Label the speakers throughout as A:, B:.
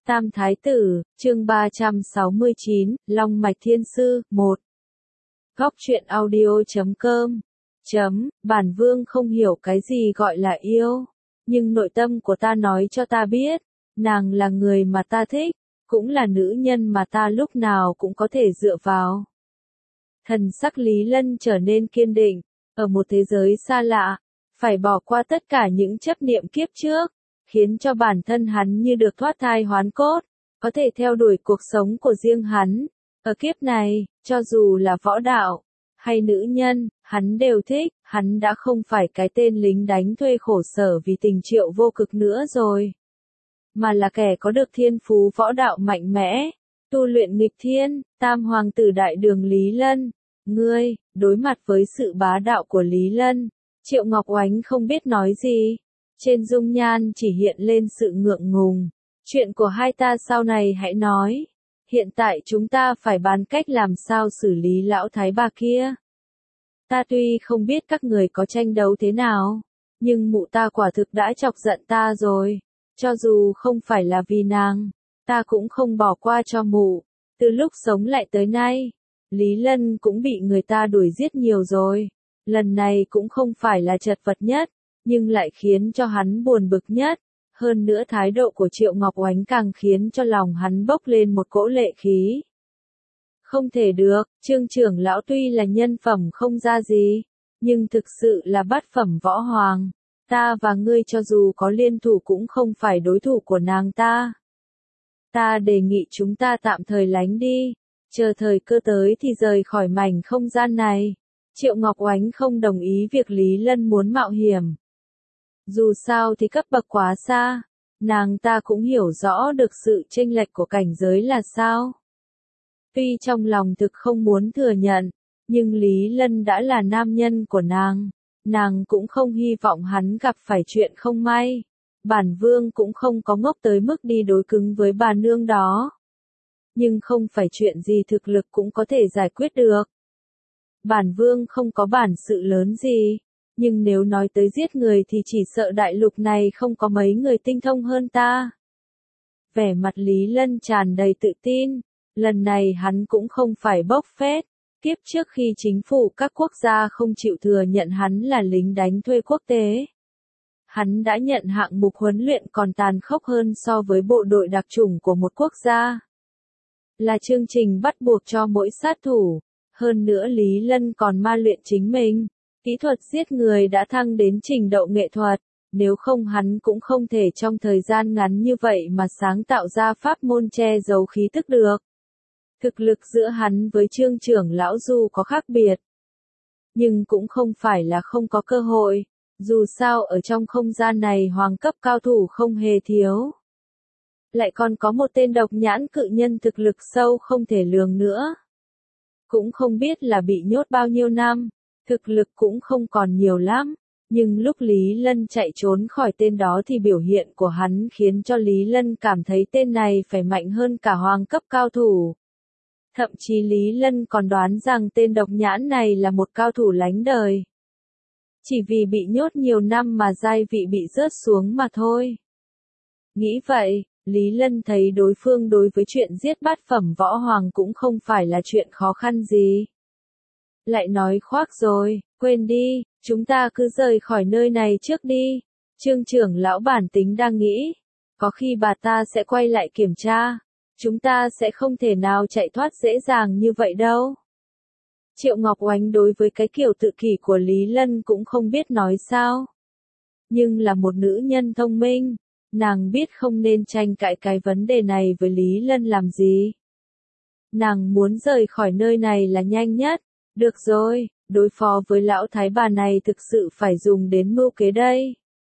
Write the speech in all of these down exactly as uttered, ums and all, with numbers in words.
A: Tam Thái Tử, chương ba trăm sáu mươi chín, Long Mạch Thiên Sư, một. Góc truyện audio chấm com. Chấm, bản vương không hiểu cái gì gọi là yêu. Nhưng nội tâm của ta nói cho ta biết, nàng là người mà ta thích, cũng là nữ nhân mà ta lúc nào cũng có thể dựa vào. Thần sắc Lý Lân trở nên kiên định, ở một thế giới xa lạ, phải bỏ qua tất cả những chấp niệm kiếp trước, khiến cho bản thân hắn như được thoát thai hoán cốt, có thể theo đuổi cuộc sống của riêng hắn. Ở kiếp này, cho dù là võ đạo, hay nữ nhân, hắn đều thích, hắn đã không phải cái tên lính đánh thuê khổ sở vì tình Triệu Vô Cực nữa rồi. Mà là kẻ có được thiên phú võ đạo mạnh mẽ, tu luyện nghịch thiên, tam hoàng tử đại đường Lý Lân. Ngươi, đối mặt với sự bá đạo của Lý Lân, Triệu Ngọc Oánh không biết nói gì. Trên dung nhan chỉ hiện lên sự ngượng ngùng. Chuyện của hai ta sau này hãy nói. Hiện tại chúng ta phải bàn cách làm sao xử lý lão thái bà kia. Ta tuy không biết các người có tranh đấu thế nào, nhưng mụ ta quả thực đã chọc giận ta rồi. Cho dù không phải là vì nàng, ta cũng không bỏ qua cho mụ. Từ lúc sống lại tới nay, Lý Lân cũng bị người ta đuổi giết nhiều rồi. Lần này cũng không phải là chật vật nhất, nhưng lại khiến cho hắn buồn bực nhất. Hơn nữa thái độ của Triệu Ngọc Oánh càng khiến cho lòng hắn bốc lên một cỗ lệ khí. Không thể được, Trương trưởng lão tuy là nhân phẩm không ra gì, nhưng thực sự là bát phẩm võ hoàng. Ta và ngươi cho dù có liên thủ cũng không phải đối thủ của nàng ta. Ta đề nghị chúng ta tạm thời lánh đi, chờ thời cơ tới thì rời khỏi mảnh không gian này. Triệu Ngọc Oánh không đồng ý việc Lý Lân muốn mạo hiểm. Dù sao thì cấp bậc quá xa, nàng ta cũng hiểu rõ được sự chênh lệch của cảnh giới là sao. Tuy trong lòng thực không muốn thừa nhận, nhưng Lý Lân đã là nam nhân của nàng, nàng cũng không hy vọng hắn gặp phải chuyện không may. Bản vương cũng không có ngốc tới mức đi đối cứng với bà nương đó. Nhưng không phải chuyện gì thực lực cũng có thể giải quyết được. Bản vương không có bản sự lớn gì. Nhưng nếu nói tới giết người thì chỉ sợ đại lục này không có mấy người tinh thông hơn ta. Vẻ mặt Lý Lân tràn đầy tự tin, lần này hắn cũng không phải bốc phét. Kiếp trước khi chính phủ các quốc gia không chịu thừa nhận hắn là lính đánh thuê quốc tế, hắn đã nhận hạng mục huấn luyện còn tàn khốc hơn so với bộ đội đặc chủng của một quốc gia. Là chương trình bắt buộc cho mỗi sát thủ, hơn nữa Lý Lân còn ma luyện chính mình. Kỹ thuật giết người đã thăng đến trình độ nghệ thuật, nếu không hắn cũng không thể trong thời gian ngắn như vậy mà sáng tạo ra pháp môn che giấu khí tức được. Thực lực giữa hắn với Trương trưởng lão dù có khác biệt, nhưng cũng không phải là không có cơ hội, dù sao ở trong không gian này hoàng cấp cao thủ không hề thiếu. Lại còn có một tên độc nhãn cự nhân thực lực sâu không thể lường nữa. Cũng không biết là bị nhốt bao nhiêu năm. Thực lực cũng không còn nhiều lắm, nhưng lúc Lý Lân chạy trốn khỏi tên đó thì biểu hiện của hắn khiến cho Lý Lân cảm thấy tên này phải mạnh hơn cả hoàng cấp cao thủ. Thậm chí Lý Lân còn đoán rằng tên độc nhãn này là một cao thủ lánh đời. Chỉ vì bị nhốt nhiều năm mà giai vị bị rớt xuống mà thôi. Nghĩ vậy, Lý Lân thấy đối phương đối với chuyện giết bát phẩm võ hoàng cũng không phải là chuyện khó khăn gì. Lại nói khoác rồi, quên đi, chúng ta cứ rời khỏi nơi này trước đi. Trương trưởng lão bản tính đang nghĩ, có khi bà ta sẽ quay lại kiểm tra, chúng ta sẽ không thể nào chạy thoát dễ dàng như vậy đâu. Triệu Ngọc Oánh đối với cái kiểu tự kỷ của Lý Lân cũng không biết nói sao. Nhưng là một nữ nhân thông minh, nàng biết không nên tranh cãi cái vấn đề này với Lý Lân làm gì. Nàng muốn rời khỏi nơi này là nhanh nhất. Được rồi, đối phó với lão thái bà này thực sự phải dùng đến mưu kế đây.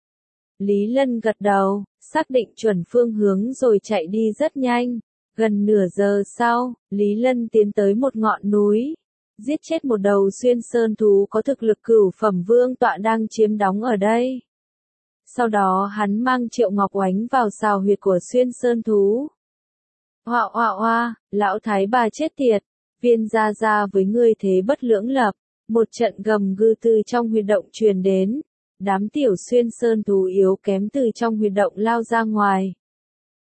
A: Lý Lân gật đầu, xác định chuẩn phương hướng rồi chạy đi rất nhanh. Gần nửa giờ sau, Lý Lân tiến tới một ngọn núi, giết chết một đầu xuyên sơn thú có thực lực cửu phẩm vương tọa đang chiếm đóng ở đây. Sau đó hắn mang Triệu Ngọc Oánh vào sào huyệt của xuyên sơn thú. Hoa hoa hoa, lão thái bà chết tiệt. Viên gia gia với ngươi thế bất lưỡng lập, một trận gầm gừ từ trong huyệt động truyền đến, đám tiểu xuyên sơn thú yếu kém từ trong huyệt động lao ra ngoài.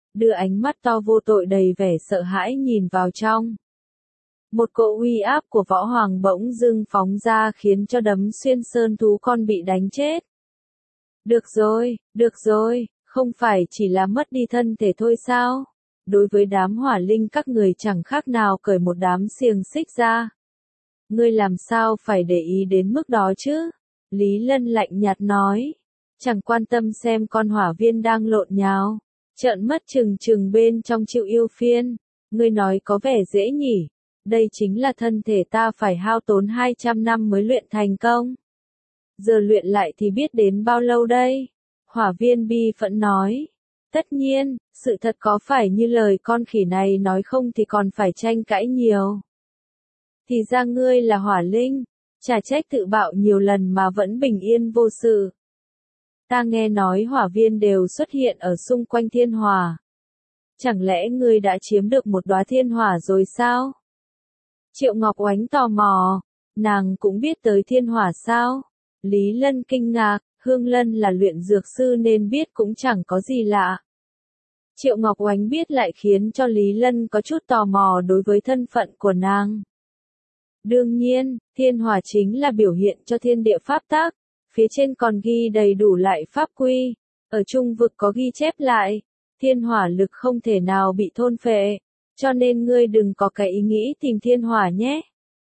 A: đưa ánh mắt to vô tội đầy vẻ sợ hãi nhìn vào trong. Một cỗ uy áp của võ hoàng bỗng dưng phóng ra khiến cho đấm xuyên sơn thú con bị đánh chết. Được rồi, được rồi, không phải chỉ là mất đi thân thể thôi sao? Đối với đám hỏa linh các người chẳng khác nào cởi một đám xiềng xích ra. Ngươi làm sao phải để ý đến mức đó chứ? Lý Lân lạnh nhạt nói. Chẳng quan tâm xem con hỏa viên đang lộn nhào. Trợn mắt trừng trừng bên trong chịu yêu phiên. Ngươi nói có vẻ dễ nhỉ. Đây chính là thân thể ta phải hao tốn hai trăm năm mới luyện thành công. Giờ luyện lại thì biết đến bao lâu đây? Hỏa viên bi phẫn nói. Tất nhiên, sự thật có phải như lời con khỉ này nói không thì còn phải tranh cãi nhiều. Thì ra ngươi là hỏa linh, chả trách tự bạo nhiều lần mà vẫn bình yên vô sự. Ta nghe nói hỏa viên đều xuất hiện ở xung quanh thiên hỏa. Chẳng lẽ ngươi đã chiếm được một đóa thiên hỏa rồi sao? Triệu Ngọc Oánh tò mò, nàng cũng biết tới thiên hỏa sao? Lý Lân kinh ngạc, Hương Lân là luyện dược sư nên biết cũng chẳng có gì lạ. Triệu Ngọc Oánh biết lại khiến cho Lý Lân có chút tò mò đối với thân phận của nàng. Đương nhiên, thiên hỏa chính là biểu hiện cho thiên địa pháp tắc, phía trên còn ghi đầy đủ lại pháp quy, ở trung vực có ghi chép lại, thiên hỏa lực không thể nào bị thôn phệ, cho nên ngươi đừng có cái ý nghĩ tìm thiên hỏa nhé.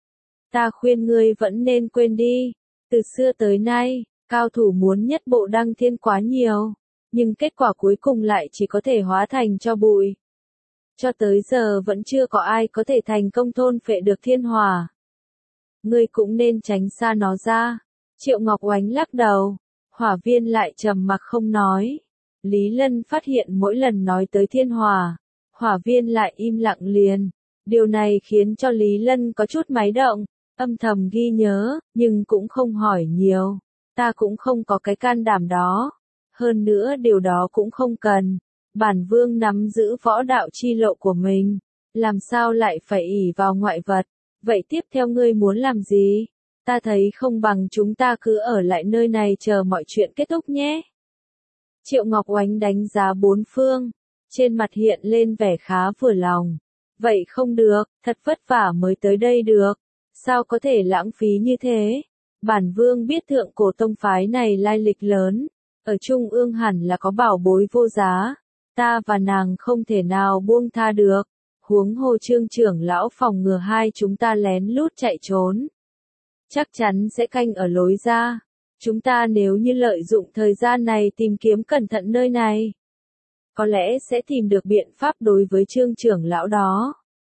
A: Ta khuyên ngươi vẫn nên quên đi, từ xưa tới nay, cao thủ muốn nhất bộ đăng thiên quá nhiều, nhưng kết quả cuối cùng lại chỉ có thể hóa thành cho bụi. Cho tới giờ vẫn chưa có ai có thể thành công thôn phệ được thiên hỏa. Ngươi cũng nên tránh xa nó ra. Triệu Ngọc Oánh lắc đầu, hỏa viên lại trầm mặc không nói. Lý Lân phát hiện mỗi lần nói tới thiên hỏa, hỏa viên lại im lặng liền. Điều này khiến cho Lý Lân có chút máy động, âm thầm ghi nhớ, nhưng cũng không hỏi nhiều. Ta cũng không có cái can đảm đó. Hơn nữa điều đó cũng không cần. Bản vương nắm giữ võ đạo chi lộ của mình. Làm sao lại phải ỷ vào ngoại vật. Vậy tiếp theo ngươi muốn làm gì? Ta thấy không bằng chúng ta cứ ở lại nơi này chờ mọi chuyện kết thúc nhé. Triệu Ngọc Oánh đánh giá bốn phương. Trên mặt hiện lên vẻ khá vừa lòng. Vậy không được, thật vất vả mới tới đây được. Sao có thể lãng phí như thế? Bản vương biết thượng cổ tông phái này lai lịch lớn. Ở Trung ương hẳn là có bảo bối vô giá. Ta và nàng không thể nào buông tha được. Huống hồ Trương trưởng lão phòng ngừa hai chúng ta lén lút chạy trốn. Chắc chắn sẽ canh ở lối ra. Chúng ta nếu như lợi dụng thời gian này tìm kiếm cẩn thận nơi này, có lẽ sẽ tìm được biện pháp đối với Trương trưởng lão đó.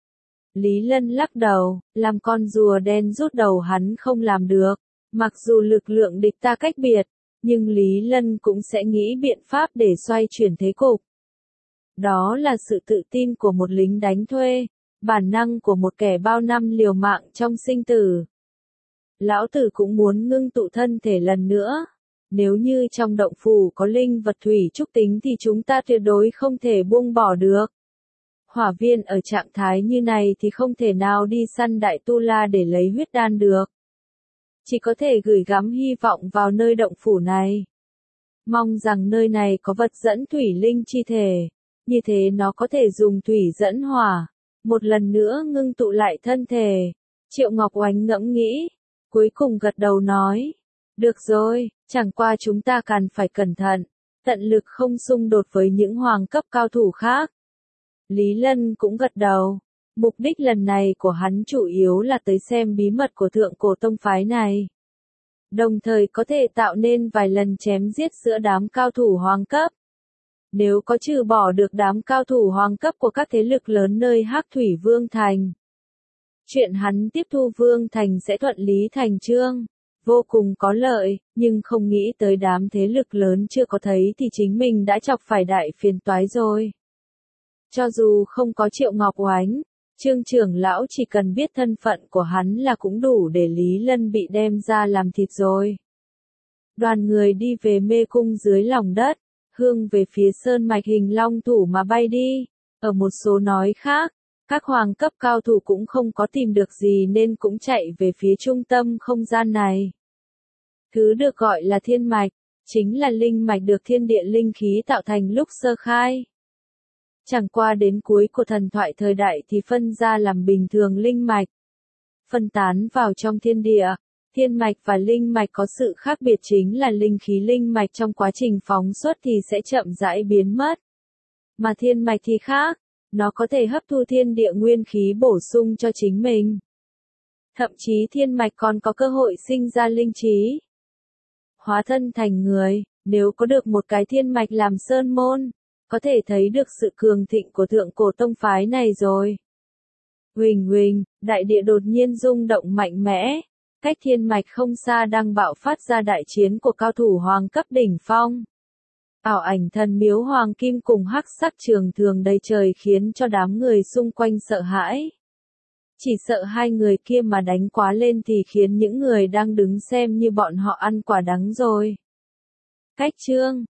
A: Lý Lân lắc đầu, làm con rùa đen rút đầu hắn không làm được. Mặc dù lực lượng địch ta cách biệt, nhưng Lý Lân cũng sẽ nghĩ biện pháp để xoay chuyển thế cục. Đó là sự tự tin của một lính đánh thuê, bản năng của một kẻ bao năm liều mạng trong sinh tử. Lão tử cũng muốn ngưng tụ thân thể lần nữa. Nếu như trong động phủ có linh vật thủy trúc tính thì chúng ta tuyệt đối không thể buông bỏ được. Hỏa viên ở trạng thái như này thì không thể nào đi săn đại tu la để lấy huyết đan được. Chỉ có thể gửi gắm hy vọng vào nơi động phủ này. Mong rằng nơi này có vật dẫn thủy linh chi thể. Như thế nó có thể dùng thủy dẫn hỏa. Một lần nữa ngưng tụ lại thân thể. Triệu Ngọc Oánh ngẫm nghĩ. Cuối cùng gật đầu nói. Được rồi, chẳng qua chúng ta cần phải cẩn thận. Tận lực không xung đột với những hoàng cấp cao thủ khác. Lý Lân cũng gật đầu. Mục đích lần này của hắn chủ yếu là tới xem bí mật của thượng cổ tông phái này. Đồng thời có thể tạo nên vài lần chém giết giữa đám cao thủ hoàng cấp. Nếu có trừ bỏ được đám cao thủ hoàng cấp của các thế lực lớn nơi Hắc Thủy Vương Thành, chuyện hắn tiếp thu Vương Thành sẽ thuận lý thành chương, vô cùng có lợi, nhưng không nghĩ tới đám thế lực lớn chưa có thấy thì chính mình đã chọc phải đại phiền toái rồi. Cho dù không có Triệu Ngọc Oánh, Trương trưởng lão chỉ cần biết thân phận của hắn là cũng đủ để Lý Lân bị đem ra làm thịt rồi. Đoàn người đi về mê cung dưới lòng đất, hướng về phía sơn mạch hình long thủ mà bay đi. Ở một số nói khác, các hoàng cấp cao thủ cũng không có tìm được gì nên cũng chạy về phía trung tâm không gian này. Thứ được gọi là thiên mạch, chính là linh mạch được thiên địa linh khí tạo thành lúc sơ khai. Chẳng qua đến cuối của thần thoại thời đại thì phân ra làm bình thường linh mạch. Phân tán vào trong thiên địa, thiên mạch và linh mạch có sự khác biệt chính là linh khí linh mạch trong quá trình phóng xuất thì sẽ chậm rãi biến mất. Mà thiên mạch thì khác, nó có thể hấp thu thiên địa nguyên khí bổ sung cho chính mình. Thậm chí thiên mạch còn có cơ hội sinh ra linh trí. Hóa thân thành người, nếu có được một cái thiên mạch làm sơn môn, có thể thấy được sự cường thịnh của thượng cổ tông phái này rồi. Huỳnh huỳnh, đại địa đột nhiên rung động mạnh mẽ, cách thiên mạch không xa đang bạo phát ra đại chiến của cao thủ hoàng cấp đỉnh phong. Ảo ảnh thần miếu hoàng kim cùng hắc sắc trường thường đầy trời khiến cho đám người xung quanh sợ hãi. Chỉ sợ hai người kia mà đánh quá lên thì khiến những người đang đứng xem như bọn họ ăn quả đắng rồi. Cách chương